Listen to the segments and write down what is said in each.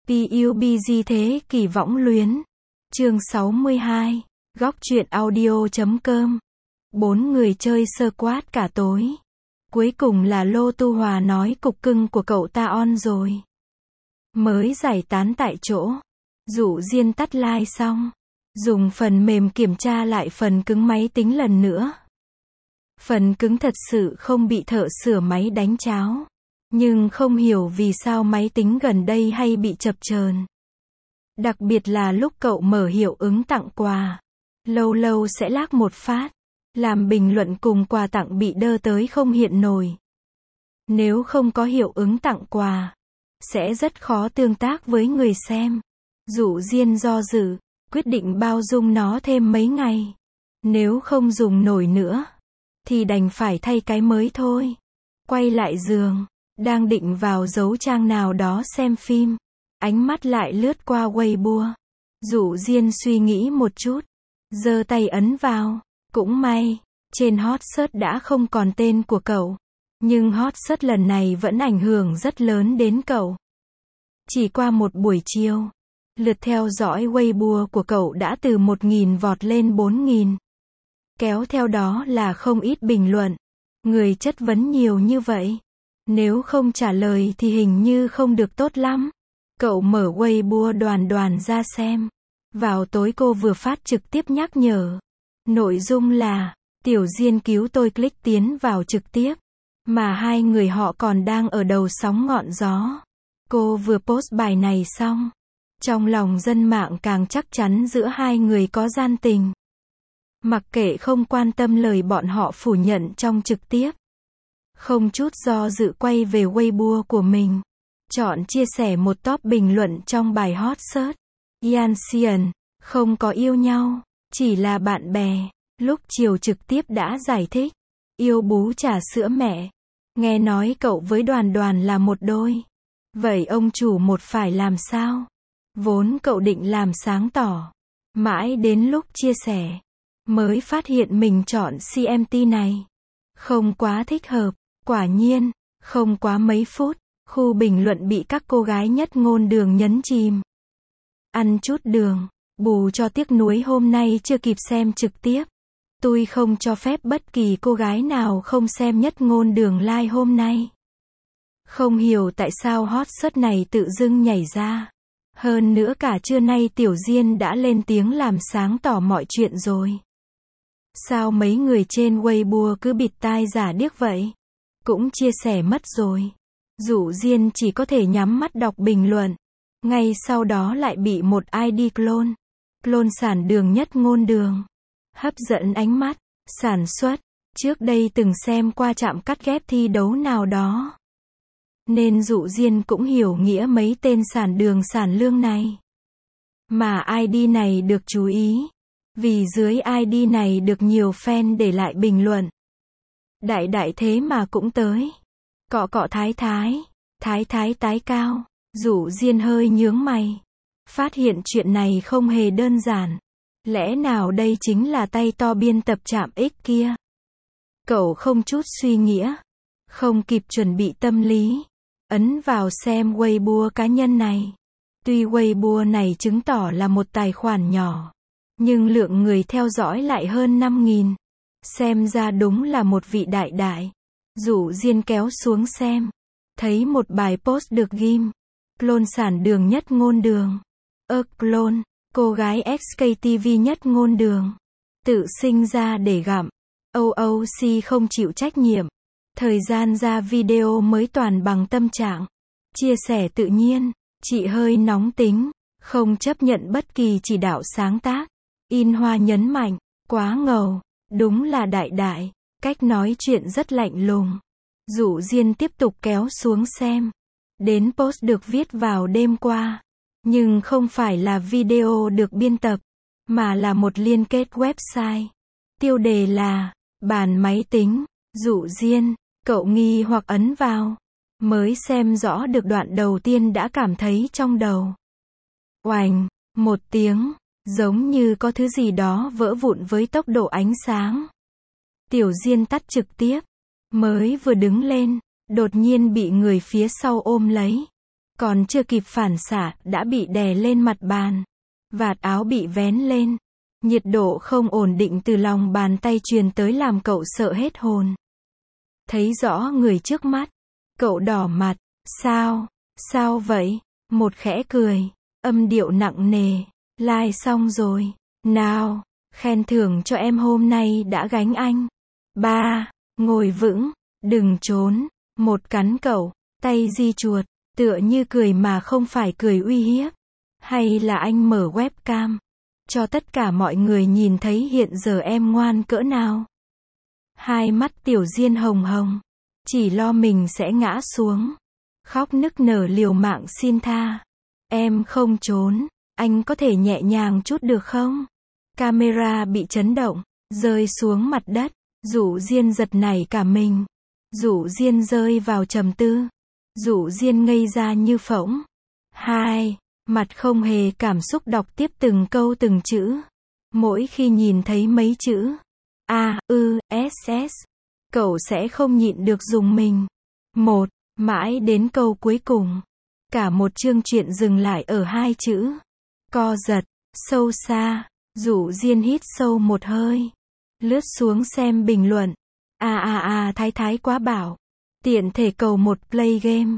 PUBG Thế Kỷ Võng Luyến. Chương 62. Góc truyện audio.com. 4 người chơi squad cả tối. Cuối cùng là Lô Tu Hòa nói cục cưng của cậu ta on rồi. Mới giải tán tại chỗ. Dụ Diên tắt like xong. Dùng phần mềm kiểm tra lại phần cứng máy tính lần nữa. Phần cứng thật sự không bị thợ sửa máy đánh cháo. Nhưng không hiểu vì sao máy tính gần đây hay bị chập chờn. Đặc biệt là lúc cậu mở hiệu ứng tặng quà. Lâu lâu sẽ lag một phát. Làm bình luận cùng quà tặng bị đơ tới không hiện nổi. Nếu không có hiệu ứng tặng quà, sẽ rất khó tương tác với người xem. Dụ Diên do dự, quyết định bao dung nó thêm mấy ngày. Nếu không dùng nổi nữa, thì đành phải thay cái mới thôi. Quay lại giường, đang định vào dấu trang nào đó xem phim. Ánh mắt lại lướt qua Weibo. Dụ Diên suy nghĩ một chút, giơ tay ấn vào. Cũng may, trên hot search đã không còn tên của cậu. Nhưng hot search lần này vẫn ảnh hưởng rất lớn đến cậu. Chỉ qua một buổi chiều, lượt theo dõi Weibo của cậu đã từ 1.000 vọt lên 4.000. Kéo theo đó là không ít bình luận. Người chất vấn nhiều như vậy. Nếu không trả lời thì hình như không được tốt lắm. Cậu mở Weibo Đoàn ra xem. Vào tối cô vừa phát trực tiếp nhắc nhở. Nội dung là, Tiểu Diên cứu tôi, click tiến vào trực tiếp. Mà hai người họ còn đang ở đầu sóng ngọn gió. Cô vừa post bài này xong. Trong lòng dân mạng càng chắc chắn giữa hai người có gian tình. Mặc kệ không quan tâm lời bọn họ phủ nhận trong trực tiếp. Không chút do dự quay về Weibo của mình. Chọn chia sẻ một top bình luận trong bài hot search. Yanxian, không có yêu nhau, chỉ là bạn bè. Lúc chiều trực tiếp đã giải thích. Yêu bú trà sữa mẹ. Nghe nói cậu với Đoàn là một đôi. Vậy ông chủ một phải làm sao? Vốn cậu định làm sáng tỏ. Mãi đến lúc chia sẻ, mới phát hiện mình chọn CMT này. Không quá thích hợp. Quả nhiên, không quá mấy phút, khu bình luận bị các cô gái nhất ngôn đường nhấn chìm. Ăn chút đường, bù cho tiếc nuối hôm nay chưa kịp xem trực tiếp. Tôi không cho phép bất kỳ cô gái nào không xem nhất ngôn đường live hôm nay. Không hiểu tại sao hot search này tự dưng nhảy ra. Hơn nữa cả trưa nay Tiểu Diên đã lên tiếng làm sáng tỏ mọi chuyện rồi. Sao mấy người trên Weibo cứ bịt tai giả điếc vậy? Cũng chia sẻ mất rồi. Dụ Diên chỉ có thể nhắm mắt đọc bình luận. Ngay sau đó lại bị một ID clone. Clone sản đường nhất ngôn đường. Hấp dẫn ánh mắt. Sản xuất. Trước đây từng xem qua trạm cắt ghép thi đấu nào đó. Nên Dụ Diên cũng hiểu nghĩa mấy tên sản đường sản lương này. Mà ID này được chú ý. Vì dưới ID này được nhiều fan để lại bình luận. Đại thế mà cũng tới. Cọ thái tái cao. Dụ Diên hơi nhướng mày. Phát hiện chuyện này không hề đơn giản. Lẽ nào đây chính là tay to biên tập trạm X kia? Cậu không chút suy nghĩa. Không kịp chuẩn bị tâm lý. Ấn vào xem Weibo cá nhân này. Tuy Weibo này chứng tỏ là một tài khoản nhỏ. Nhưng lượng người theo dõi lại hơn 5.000. Xem ra đúng là một vị đại. Dụ Diên kéo xuống xem. Thấy một bài post được ghim. Clone sản đường nhất ngôn đường. Clone, cô gái XKTV nhất ngôn đường. Tự sinh ra để gặm. OOC không chịu trách nhiệm. Thời gian ra video mới toàn bằng tâm trạng. Chia sẻ tự nhiên. Chị hơi nóng tính. Không chấp nhận bất kỳ chỉ đạo sáng tác. In Hoa nhấn mạnh. Quá ngầu. Đúng là đại. Cách nói chuyện rất lạnh lùng. Dụ Diên tiếp tục kéo xuống xem. Đến post được viết vào đêm qua. Nhưng không phải là video được biên tập. Mà là một liên kết website. Tiêu đề là bàn máy tính. Dụ Diên, cậu nghi hoặc ấn vào. Mới xem rõ được đoạn đầu tiên đã cảm thấy trong đầu. Oành, một tiếng. Giống như có thứ gì đó vỡ vụn với tốc độ ánh sáng. Tiểu Diên tắt trực tiếp. Mới vừa đứng lên, đột nhiên bị người phía sau ôm lấy. Còn chưa kịp phản xạ, đã bị đè lên mặt bàn. Vạt áo bị vén lên. Nhiệt độ không ổn định từ lòng bàn tay truyền tới làm cậu sợ hết hồn. Thấy rõ người trước mắt. Cậu đỏ mặt. Sao? Sao vậy? Một khẽ cười. Âm điệu nặng nề. Like xong rồi. Nào, khen thưởng cho em hôm nay đã gánh anh. 3. Ngồi vững. Đừng trốn. Một cắn cậu. Tay di chuột. Tựa như cười mà không phải cười uy hiếp. Hay là anh mở webcam. Cho tất cả mọi người nhìn thấy hiện giờ em ngoan cỡ nào. Hai mắt Tiểu Diên hồng hồng. Chỉ lo mình sẽ ngã xuống. Khóc nức nở liều mạng xin tha. Em không trốn. Anh có thể nhẹ nhàng chút được không? Camera bị chấn động. Rơi xuống mặt đất. Dụ Diên giật nảy cả mình. Dụ Diên rơi vào trầm tư. Dụ Diên ngây ra như phỗng. 2. Mặt không hề cảm xúc đọc tiếp từng câu từng chữ. Mỗi khi nhìn thấy mấy chữ A, Ư, S, cậu sẽ không nhịn được dùng mình. 1. Mãi đến câu cuối cùng. Cả một chương truyện dừng lại ở 2 chữ. Co giật. Sâu xa. Dụ Diên hít sâu một hơi. Lướt xuống xem bình luận. Thái quá bảo. Tiện thể cầu một play game.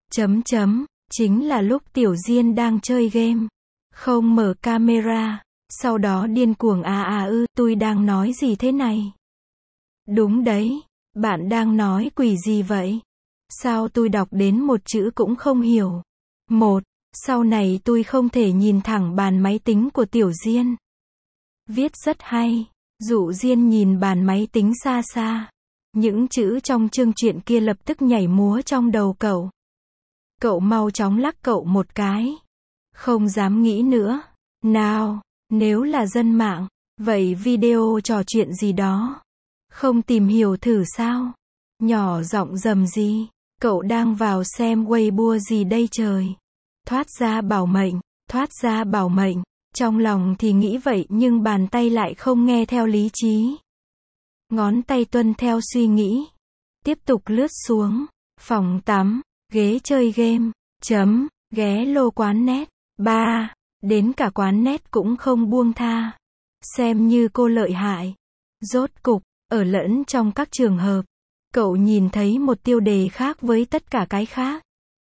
Chính là lúc Tiểu Diên đang chơi game. Không mở camera. Sau đó điên cuồng tôi đang nói gì thế này? Đúng đấy. Bạn đang nói quỷ gì vậy? Sao tôi đọc đến một chữ cũng không hiểu? 1. Sau này tôi không thể nhìn thẳng bàn máy tính của Tiểu Diên. Viết rất hay. Dụ Diên nhìn bàn máy tính xa xa. Những chữ trong chương truyện kia lập tức nhảy múa trong đầu cậu. Cậu mau chóng lắc cậu một cái. Không dám nghĩ nữa. Nào, nếu là dân mạng, vậy video trò chuyện gì đó? Không tìm hiểu thử sao? Nhỏ giọng rầm gì? Cậu đang vào xem Weibo gì đây trời? Thoát ra bảo mệnh, thoát ra bảo mệnh. Trong lòng thì nghĩ vậy nhưng bàn tay lại không nghe theo lý trí. Ngón tay tuân theo suy nghĩ. Tiếp tục lướt xuống. Phòng tắm. Ghế chơi game. Ghé lô quán net. 3. Đến cả quán net cũng không buông tha. Xem như cô lợi hại. Rốt cục, ở lẫn trong các trường hợp, cậu nhìn thấy một tiêu đề khác với tất cả cái khác.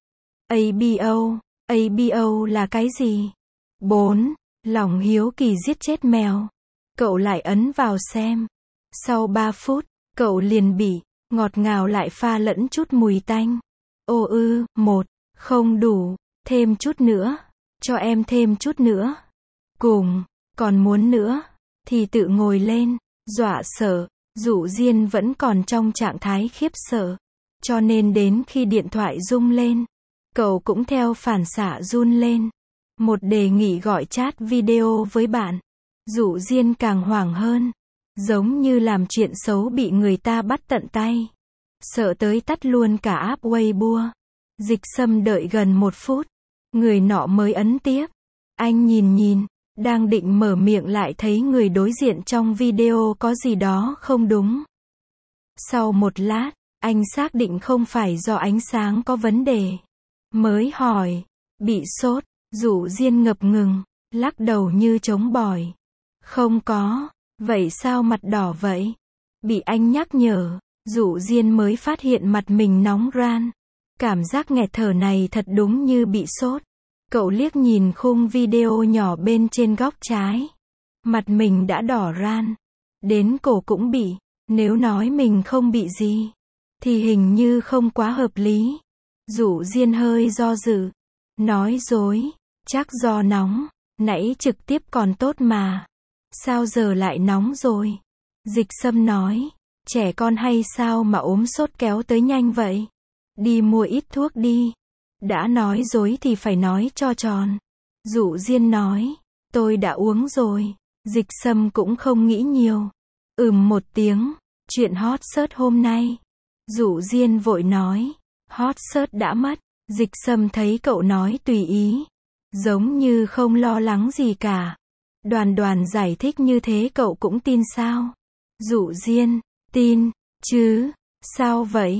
ABO là cái gì? 4. Lòng hiếu kỳ giết chết mèo. Cậu lại ấn vào xem. Sau 3 phút, cậu liền bị ngọt ngào lại pha lẫn chút mùi tanh. 1. Không đủ, thêm chút nữa. Cho em thêm chút nữa. Cùng, còn muốn nữa, thì tự ngồi lên. Dọa sợ. Dụ Diên vẫn còn trong trạng thái khiếp sợ. Cho nên đến khi điện thoại rung lên, cậu cũng theo phản xạ run lên. Một đề nghị gọi chat video với bạn. Dụ Diên càng hoảng hơn. Giống như làm chuyện xấu bị người ta bắt tận tay. Sợ tới tắt luôn cả app Weibo. Dịch Sâm đợi gần 1 phút. Người nọ mới ấn tiếp. Anh nhìn, đang định mở miệng lại thấy người đối diện trong video có gì đó không đúng. Sau một lát, anh xác định không phải do ánh sáng có vấn đề. Mới hỏi, bị sốt, Dụ Diên ngập ngừng, lắc đầu như trống bỏi. Không có, vậy sao mặt đỏ vậy? Bị anh nhắc nhở, Dụ Diên mới phát hiện mặt mình nóng ran. Cảm giác nghẹt thở này thật đúng như bị sốt. Cậu liếc nhìn khung video nhỏ bên trên góc trái. Mặt mình đã đỏ ran. Đến cổ cũng bị. Nếu nói mình không bị gì, thì hình như không quá hợp lý. Dụ Diên hơi do dự. Nói dối. Chắc do nóng. Nãy trực tiếp còn tốt mà. Sao giờ lại nóng rồi? Dịch Sâm nói. Trẻ con hay sao mà ốm sốt kéo tới nhanh vậy? Đi mua ít thuốc đi. Đã nói dối thì phải nói cho tròn. Dụ Diên nói. Tôi đã uống rồi. Dịch Sâm cũng không nghĩ nhiều. Một tiếng. Chuyện hot search hôm nay. Dụ Diên vội nói. Hot search đã mất. Dịch Sâm thấy cậu nói tùy ý. Giống như không lo lắng gì cả. Đoàn giải thích như thế cậu cũng tin sao? Dụ Diên. Tin. Chứ. Sao vậy?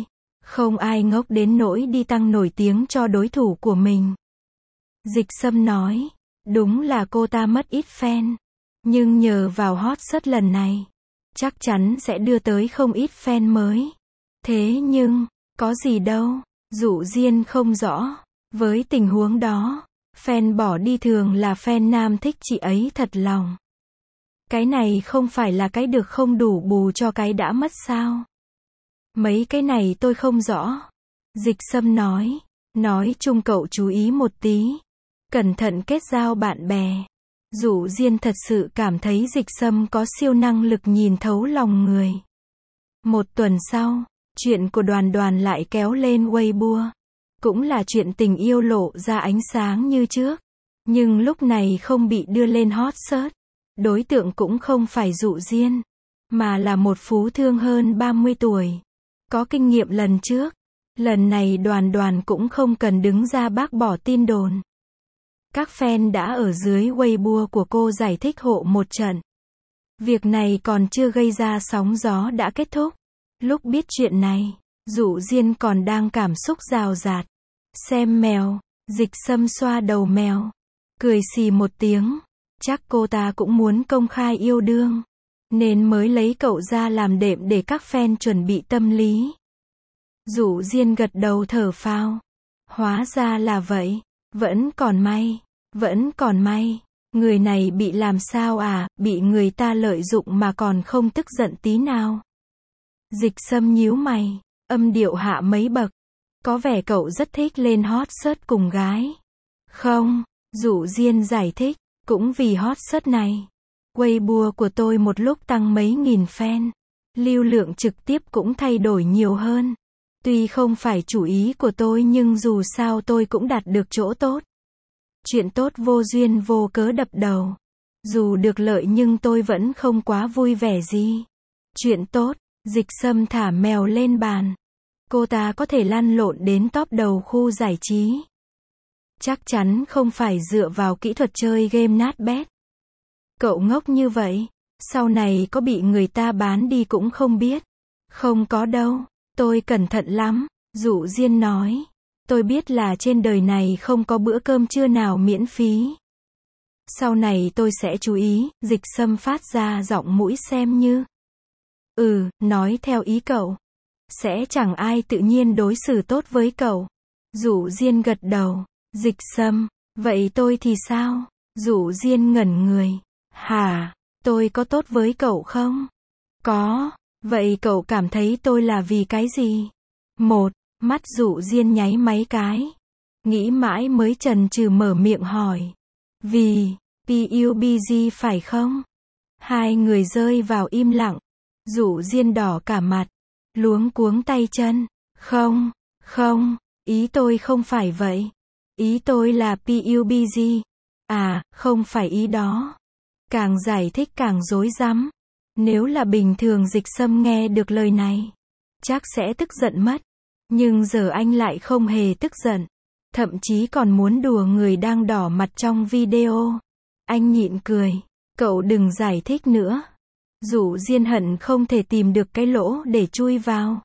Không ai ngốc đến nỗi đi tăng nổi tiếng cho đối thủ của mình. Dịch Sâm nói, đúng là cô ta mất ít fan. Nhưng nhờ vào hot search lần này, chắc chắn sẽ đưa tới không ít fan mới. Thế nhưng, có gì đâu, Dụ Diên không rõ. Với tình huống đó, fan bỏ đi thường là fan nam thích chị ấy thật lòng. Cái này không phải là cái được không đủ bù cho cái đã mất sao? Mấy cái này tôi không rõ. Dịch Sâm nói chung cậu chú ý một tí. Cẩn thận kết giao bạn bè. Dụ Diên thật sự cảm thấy Dịch Sâm có siêu năng lực nhìn thấu lòng người. Một tuần sau, chuyện của Đoàn Đoàn lại kéo lên Weibo. Cũng là chuyện tình yêu lộ ra ánh sáng như trước. Nhưng lúc này không bị đưa lên hot search. Đối tượng cũng không phải Dụ Diên, mà là một phú thương hơn 30 tuổi. Có kinh nghiệm lần trước. Lần này Đoàn Đoàn cũng không cần đứng ra bác bỏ tin đồn. Các fan đã ở dưới Weibo của cô giải thích hộ một trận. Việc này còn chưa gây ra sóng gió đã kết thúc. Lúc biết chuyện này, Dụ Diên còn đang cảm xúc rào rạt. Xem mèo, Dịch Sâm xoa đầu mèo. Cười xì một tiếng. Chắc cô ta cũng muốn công khai yêu đương. Nên mới lấy cậu ra làm đệm để các fan chuẩn bị tâm lý. Dụ Diên gật đầu thở phào. Hóa ra là vậy. Vẫn còn may. Người này bị làm sao à, bị người ta lợi dụng mà còn không tức giận tí nào. Dịch Sâm nhíu mày, âm điệu hạ mấy bậc. Có vẻ cậu rất thích lên hot search cùng gái. Không, Dụ Diên giải thích, cũng vì hot search này. Weibo của tôi một lúc tăng mấy nghìn fan. Lưu lượng trực tiếp cũng thay đổi nhiều hơn. Tuy không phải chủ ý của tôi nhưng dù sao tôi cũng đạt được chỗ tốt. Chuyện tốt vô duyên vô cớ đập đầu. Dù được lợi nhưng tôi vẫn không quá vui vẻ gì. Chuyện tốt, Dịch Sâm thả mèo lên bàn. Cô ta có thể lăn lộn đến top đầu khu giải trí. Chắc chắn không phải dựa vào kỹ thuật chơi game nát bét. Cậu ngốc như vậy, sau này có bị người ta bán đi cũng không biết. Không có đâu, tôi cẩn thận lắm, Dụ Diên nói. Tôi biết là trên đời này không có bữa cơm trưa nào miễn phí. Sau này tôi sẽ chú ý, Dịch Sâm phát ra giọng mũi xem như. Nói theo ý cậu. Sẽ chẳng ai tự nhiên đối xử tốt với cậu. Dụ Diên gật đầu. Dịch Sâm, vậy tôi thì sao? Dụ Diên ngẩn người. Hả, tôi có tốt với cậu không? Có, vậy cậu cảm thấy tôi là vì cái gì? Mắt Dụ Diên nháy mấy cái. Nghĩ mãi mới chần chừ mở miệng hỏi. Vì PUBG phải không? Hai người rơi vào im lặng. Dụ Diên đỏ cả mặt. Luống cuống tay chân. Không, ý tôi không phải vậy. Ý tôi là PUBG. À, không phải ý đó. Càng giải thích càng rối rắm. Nếu là bình thường Dịch Sâm nghe được lời này, chắc sẽ tức giận mất. Nhưng giờ anh lại không hề tức giận. Thậm chí còn muốn đùa người đang đỏ mặt trong video. Anh nhịn cười. Cậu đừng giải thích nữa. Dụ Diên hận không thể tìm được cái lỗ để chui vào.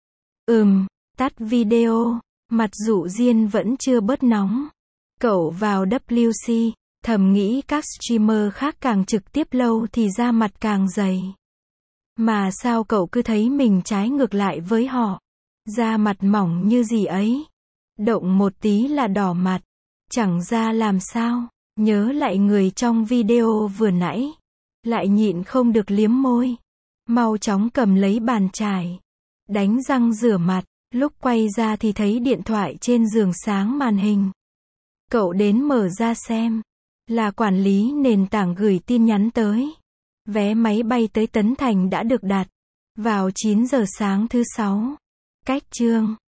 Tắt video. Mặt Dụ Diên vẫn chưa bớt nóng. Cậu vào WC, thầm nghĩ các streamer khác càng trực tiếp lâu thì da mặt càng dày. Mà sao cậu cứ thấy mình trái ngược lại với họ? Da mặt mỏng như gì ấy. Động một tí là đỏ mặt. Chẳng ra làm sao. Nhớ lại người trong video vừa nãy. Lại nhịn không được liếm môi. Mau chóng cầm lấy bàn chải. Đánh răng rửa mặt. Lúc quay ra thì thấy điện thoại trên giường sáng màn hình. Cậu đến mở ra xem. Là quản lý nền tảng gửi tin nhắn tới. Vé máy bay tới Tấn Thành đã được đặt. Vào 9 giờ sáng thứ 6. Cách chương